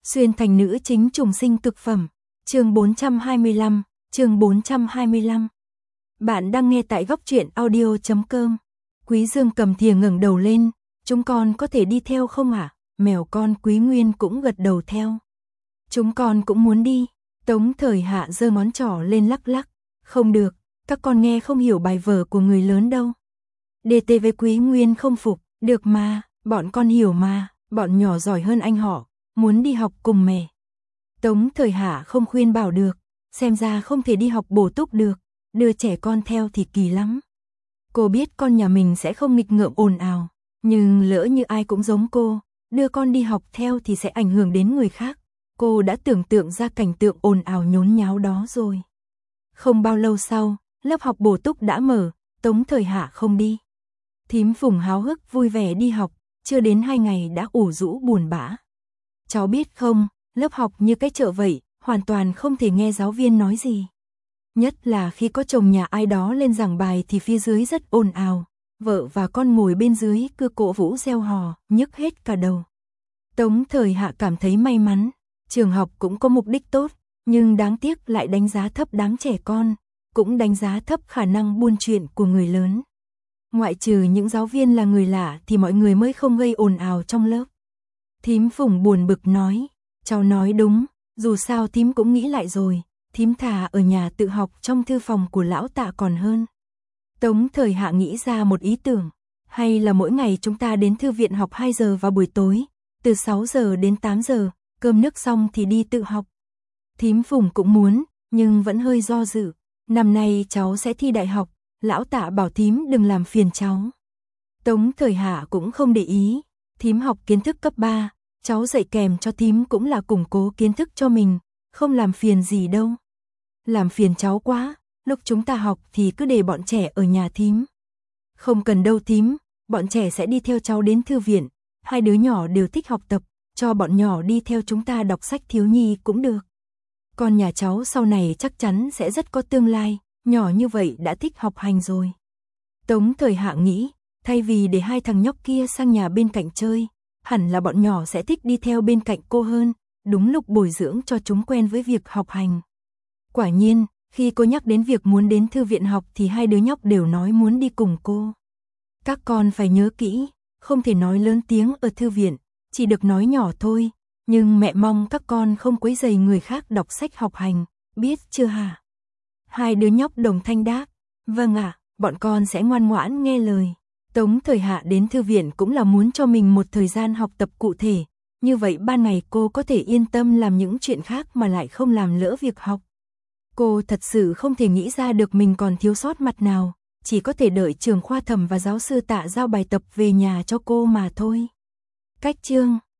Xuyên thành nữ chính trùng sinh cực phẩm. Chương 425, chương 425. Bạn đang nghe tại góc truyện audio.com. Quý Dương cầm thìa ngẩng đầu lên, chúng con có thể đi theo không ạ? Mèo con Quý Nguyên cũng gật đầu theo. Chúng con cũng muốn đi. Tống Thời Hạ giơ ngón trỏ lên lắc lắc. Không được, các con nghe không hiểu bài vở của người lớn đâu. DTV Quý Nguyên không phục. Được mà, bọn con hiểu mà, bọn nhỏ giỏi hơn anh họ, muốn đi học cùng mẹ. Tống Thời Hạ không khuyên bảo được, xem ra không thể đi học bổ túc được, đưa trẻ con theo thì kỳ lắm. Cô biết con nhà mình sẽ không nghịch ngợm ồn ào, nhưng lỡ như ai cũng giống cô, đưa con đi học theo thì sẽ ảnh hưởng đến người khác. Cô đã tưởng tượng ra cảnh tượng ồn ào nhốn nháo đó rồi. Không bao lâu sau, lớp học bổ túc đã mở, Tống Thời Hạ không đi. Thím Phùng háo hức vui vẻ đi học, chưa đến 2 ngày đã ủ rũ buồn bã. Cháu biết không, lớp học như cái chợ vậy, hoàn toàn không thể nghe giáo viên nói gì. Nhất là khi có chồng nhà ai đó lên giảng bài thì phía dưới rất ồn ào, vợ và con ngồi bên dưới cứ cổ vũ reo hò, nhức hết cả đầu. Tống Thời Hạ cảm thấy may mắn, trường học cũng có mục đích tốt, nhưng đáng tiếc lại đánh giá thấp đám trẻ con, cũng đánh giá thấp khả năng buôn chuyện của người lớn. Ngoại trừ những giáo viên là người lạ thì mọi người mới không gây ồn ào trong lớp. Thím Phùng buồn bực nói, cháu nói đúng, dù sao thím cũng nghĩ lại rồi, thím thà ở nhà tự học trong thư phòng của lão Tạ còn hơn. Tống Thời Hạ nghĩ ra một ý tưởng, hay là mỗi ngày chúng ta đến thư viện học 2 giờ vào buổi tối, từ 6 giờ đến 8 giờ, cơm nước xong thì đi tự học. Thím Phùng cũng muốn, nhưng vẫn hơi do dự, năm nay cháu sẽ thi đại học. Lão Tạ bảo thím đừng làm phiền cháu. Tống Thời Hạ cũng không để ý, thím học kiến thức cấp 3, cháu dạy kèm cho thím cũng là củng cố kiến thức cho mình, không làm phiền gì đâu. Làm phiền cháu quá, lúc chúng ta học thì cứ để bọn trẻ ở nhà thím. Không cần đâu thím, bọn trẻ sẽ đi theo cháu đến thư viện, 2 đứa nhỏ đều thích học tập, cho bọn nhỏ đi theo chúng ta đọc sách thiếu nhi cũng được. Con nhà cháu sau này chắc chắn sẽ rất có tương lai. Nhỏ như vậy đã thích học hành rồi. Tống Thời Hạ nghĩ, thay vì để 2 thằng nhóc kia sang nhà bên cạnh chơi, hẳn là bọn nhỏ sẽ thích đi theo bên cạnh cô hơn, đúng lúc bồi dưỡng cho chúng quen với việc học hành. Quả nhiên, khi cô nhắc đến việc muốn đến thư viện học thì 2 đứa nhóc đều nói muốn đi cùng cô. Các con phải nhớ kỹ, không thể nói lớn tiếng ở thư viện, chỉ được nói nhỏ thôi, nhưng mẹ mong các con không quấy rầy người khác đọc sách học hành, biết chưa hả? 2 đứa nhóc đồng thanh đáp, vâng ạ, bọn con sẽ ngoan ngoãn nghe lời. Tống Thời Hạ đến thư viện cũng là muốn cho mình một thời gian học tập cụ thể, như vậy ban ngày cô có thể yên tâm làm những chuyện khác mà lại không làm lỡ việc học. Cô thật sự không thể nghĩ ra được mình còn thiếu sót mặt nào, chỉ có thể đợi trường khoa thẩm và giáo sư Tạ giao bài tập về nhà cho cô mà thôi. Cách chương